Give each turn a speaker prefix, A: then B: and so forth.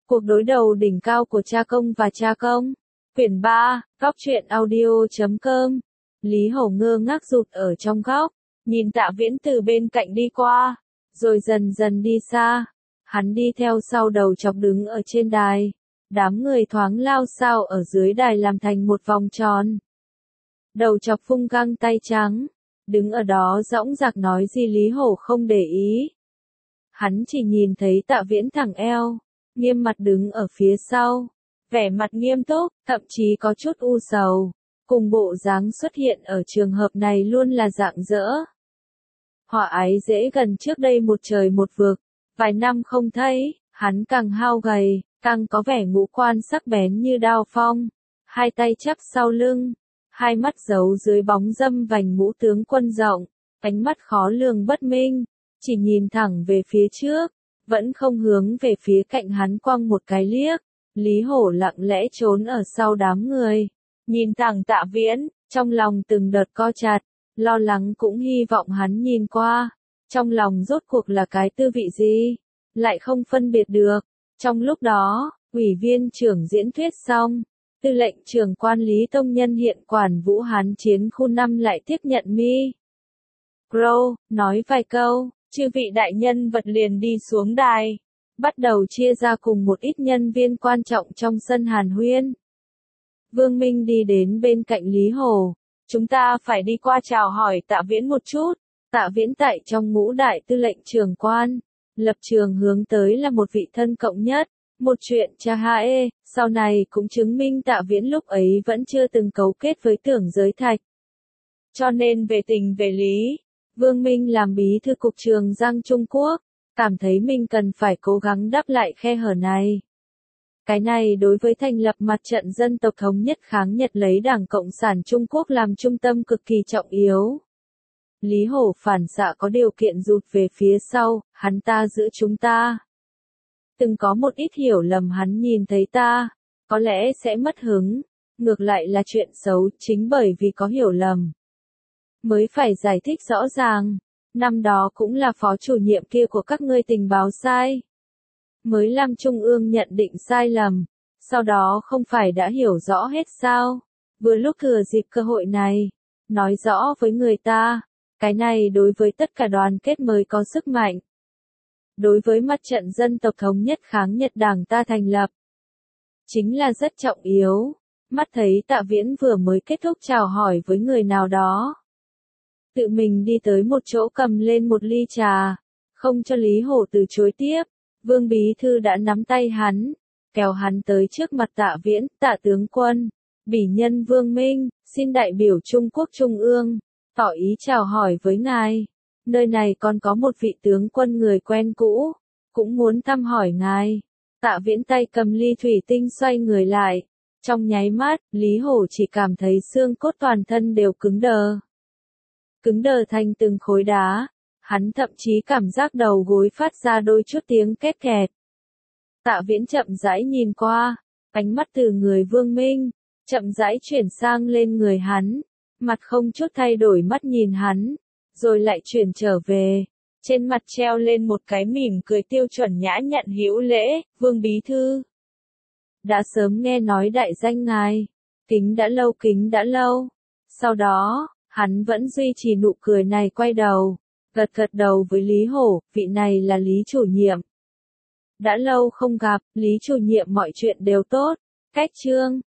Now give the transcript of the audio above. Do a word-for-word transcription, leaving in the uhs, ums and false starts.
A: Cuộc đối đầu đỉnh cao của cha công và cha công. Quyển ba, góc truyện audio chấm com. Lý Hổ ngơ ngác rụt ở trong góc, nhìn Tạ Viễn từ bên cạnh đi qua, rồi dần dần đi xa. Hắn đi theo sau Đầu Chọc đứng ở trên đài. Đám người thoáng lao xao ở dưới đài làm thành một vòng tròn. Đầu Chọc phung găng tay trắng, đứng ở đó dõng dạc nói gì Lý Hổ không để ý. Hắn chỉ nhìn thấy Tạ Viễn thẳng eo, nghiêm mặt đứng ở phía sau, vẻ mặt nghiêm túc, thậm chí có chút u sầu, cùng bộ dáng xuất hiện ở trường hợp này luôn là rạng rỡ. Họa ái dễ gần trước đây một trời một vực, vài năm không thấy, hắn càng hao gầy, càng có vẻ ngũ quan sắc bén như đao phong, hai tay chắp sau lưng, hai mắt giấu dưới bóng râm vành mũ tướng quân rộng, ánh mắt khó lường bất minh, chỉ nhìn thẳng về phía trước, vẫn không hướng về phía cạnh hắn quăng một cái liếc. Lý Hổ lặng lẽ trốn ở sau đám người, nhìn thẳng Tạ Viễn, trong lòng từng đợt co chặt, lo lắng cũng hy vọng hắn nhìn qua, trong lòng rốt cuộc là cái tư vị gì, lại không phân biệt được. Trong lúc đó, ủy viên trưởng diễn thuyết xong, tư lệnh trưởng quan Lý Tông Nhân hiện quản Vũ Hán chiến khu năm lại tiếp nhận mi. Crow, nói vài câu, chư vị đại nhân vật liền đi xuống đài, bắt đầu chia ra cùng một ít nhân viên quan trọng trong sân hàn huyên. Vương Minh đi đến bên cạnh Lý Hổ, chúng ta phải đi qua chào hỏi Tạ Viễn một chút. Tạ Viễn tại trong ngũ đại tư lệnh trưởng quan, lập trường hướng tới là một vị thân cộng nhất, một chuyện cha hae, sau này cũng chứng minh Tạ Viễn lúc ấy vẫn chưa từng cấu kết với Tưởng Giới Thạch. Cho nên về tình về lý, Vương Minh làm bí thư cục Trường Giang Trung Quốc, cảm thấy mình cần phải cố gắng đắp lại khe hở này. Cái này đối với thành lập mặt trận dân tộc thống nhất kháng Nhật lấy Đảng Cộng sản Trung Quốc làm trung tâm cực kỳ trọng yếu. Lý Hổ phản xạ có điều kiện rụt về phía sau, hắn ta giữ chúng ta. Từng có một ít hiểu lầm hắn nhìn thấy ta, có lẽ sẽ mất hứng, ngược lại là chuyện xấu chính bởi vì có hiểu lầm. Mới phải giải thích rõ ràng, năm đó cũng là phó chủ nhiệm kia của các ngươi tình báo sai. Mới làm Trung ương nhận định sai lầm, sau đó không phải đã hiểu rõ hết sao, vừa lúc thừa dịp cơ hội này, nói rõ với người ta, cái này đối với tất cả đoàn kết mới có sức mạnh. Đối với mặt trận dân tộc thống nhất kháng Nhật Đảng ta thành lập, chính là rất trọng yếu. Mắt thấy Tạ Viễn vừa mới kết thúc chào hỏi với người nào đó, tự mình đi tới một chỗ cầm lên một ly trà, không cho Lý Hổ từ chối tiếp. Vương Bí Thư đã nắm tay hắn, kéo hắn tới trước mặt Tạ Viễn. Tạ tướng quân, bỉ nhân Vương Minh, xin đại biểu Trung Quốc Trung ương, tỏ ý chào hỏi với ngài. Nơi này còn có một vị tướng quân người quen cũ, cũng muốn thăm hỏi ngài. Tạ Viễn tay cầm ly thủy tinh xoay người lại. Trong nháy mắt, Lý Hổ chỉ cảm thấy xương cốt toàn thân đều cứng đờ. Cứng đờ thành từng khối đá. Hắn thậm chí cảm giác đầu gối phát ra đôi chút tiếng két kẹt. Tạ Viễn chậm rãi nhìn qua, ánh mắt từ người Vương Minh, chậm rãi chuyển sang lên người hắn, mặt không chút thay đổi mắt nhìn hắn, rồi lại chuyển trở về, trên mặt treo lên một cái mỉm cười tiêu chuẩn nhã nhặn hữu lễ. Vương Bí Thư, đã sớm nghe nói đại danh ngài, kính đã lâu kính đã lâu. Sau đó, hắn vẫn duy trì nụ cười này, quay đầu, gật gật đầu với Lý Hổ, vị này là Lý chủ nhiệm. Đã lâu không gặp, Lý chủ nhiệm mọi chuyện đều tốt. Cách chương